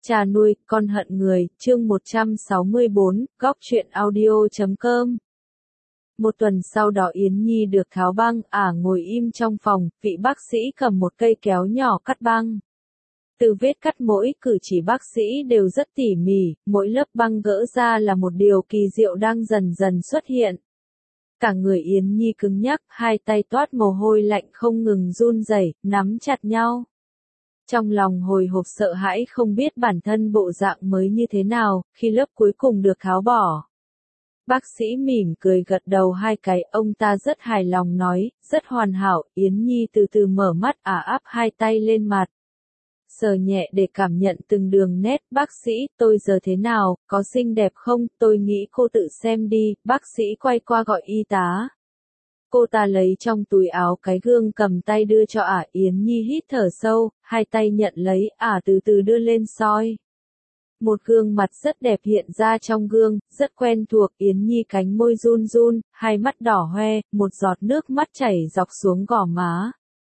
Cha nuôi, con hận người, chương 164, góc truyện audio.com. Một tuần sau đó Yến Nhi được tháo băng, ngồi im trong phòng, vị bác sĩ cầm một cây kéo nhỏ cắt băng. Từ vết cắt mỗi cử chỉ bác sĩ đều rất tỉ mỉ, mỗi lớp băng gỡ ra là một điều kỳ diệu đang dần dần xuất hiện. Cả người Yến Nhi cứng nhắc, hai tay toát mồ hôi lạnh không ngừng run rẩy, nắm chặt nhau. Trong lòng hồi hộp sợ hãi không biết bản thân bộ dạng mới như thế nào, khi lớp cuối cùng được tháo bỏ. Bác sĩ mỉm cười gật đầu hai cái, ông ta rất hài lòng nói, rất hoàn hảo. Yến Nhi từ từ mở mắt, áp hai tay lên mặt. Sờ nhẹ để cảm nhận từng đường nét. Bác sĩ, tôi giờ thế nào, có xinh đẹp không, tôi nghĩ cô tự xem đi. Bác sĩ quay qua gọi y tá. Cô ta lấy trong túi áo cái gương cầm tay đưa cho Yến Nhi hít thở sâu, hai tay nhận lấy, từ từ đưa lên soi. Một gương mặt rất đẹp hiện ra trong gương, rất quen thuộc. Yến Nhi cánh môi run run, hai mắt đỏ hoe, một giọt nước mắt chảy dọc xuống gò má.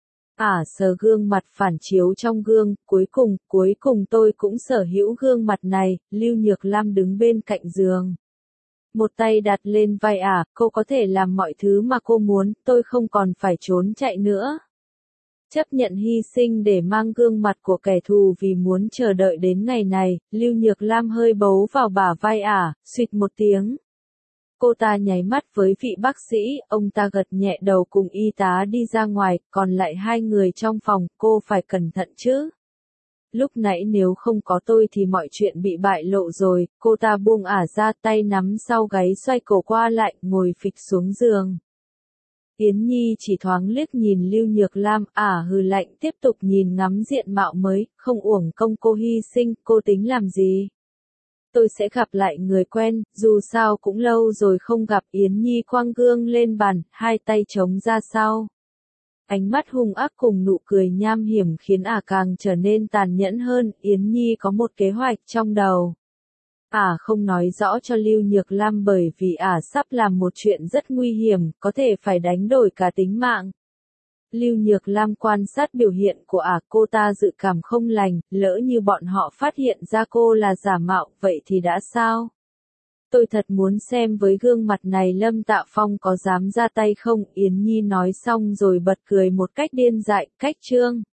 Sờ gương mặt phản chiếu trong gương, cuối cùng tôi cũng sở hữu gương mặt này. Lưu Nhược Lam đứng bên cạnh giường. Một tay đặt lên vai cô có thể làm mọi thứ mà cô muốn, tôi không còn phải trốn chạy nữa. Chấp nhận hy sinh để mang gương mặt của kẻ thù vì muốn chờ đợi đến ngày này. Lưu Nhược Lam hơi bấu vào bả vai suýt một tiếng. Cô ta nháy mắt với vị bác sĩ, ông ta gật nhẹ đầu cùng y tá đi ra ngoài, còn lại hai người trong phòng, cô phải cẩn thận chứ. Lúc nãy nếu không có tôi thì mọi chuyện bị bại lộ rồi. Cô ta buông ra, tay nắm sau gáy xoay cổ qua lại, ngồi phịch xuống giường. Yến Nhi chỉ thoáng liếc nhìn Lưu Nhược Lam, hừ lạnh, tiếp tục nhìn ngắm diện mạo mới, không uổng công cô hy sinh. Cô tính làm gì? Tôi sẽ gặp lại người quen, dù sao cũng lâu rồi không gặp. Yến Nhi quăng gương lên bàn, hai tay chống ra sau. Ánh mắt hung ác cùng nụ cười nham hiểm khiến càng trở nên tàn nhẫn hơn. Yến Nhi có một kế hoạch trong đầu. Không nói rõ cho Lưu Nhược Lam bởi vì sắp làm một chuyện rất nguy hiểm, có thể phải đánh đổi cả tính mạng. Lưu Nhược Lam quan sát biểu hiện của cô ta dự cảm không lành, lỡ như bọn họ phát hiện ra cô là giả mạo, vậy thì đã sao? Tôi thật muốn xem với gương mặt này Lâm Tạ Phong có dám ra tay không. Yến Nhi nói xong rồi bật cười một cách điên dại, cách trương.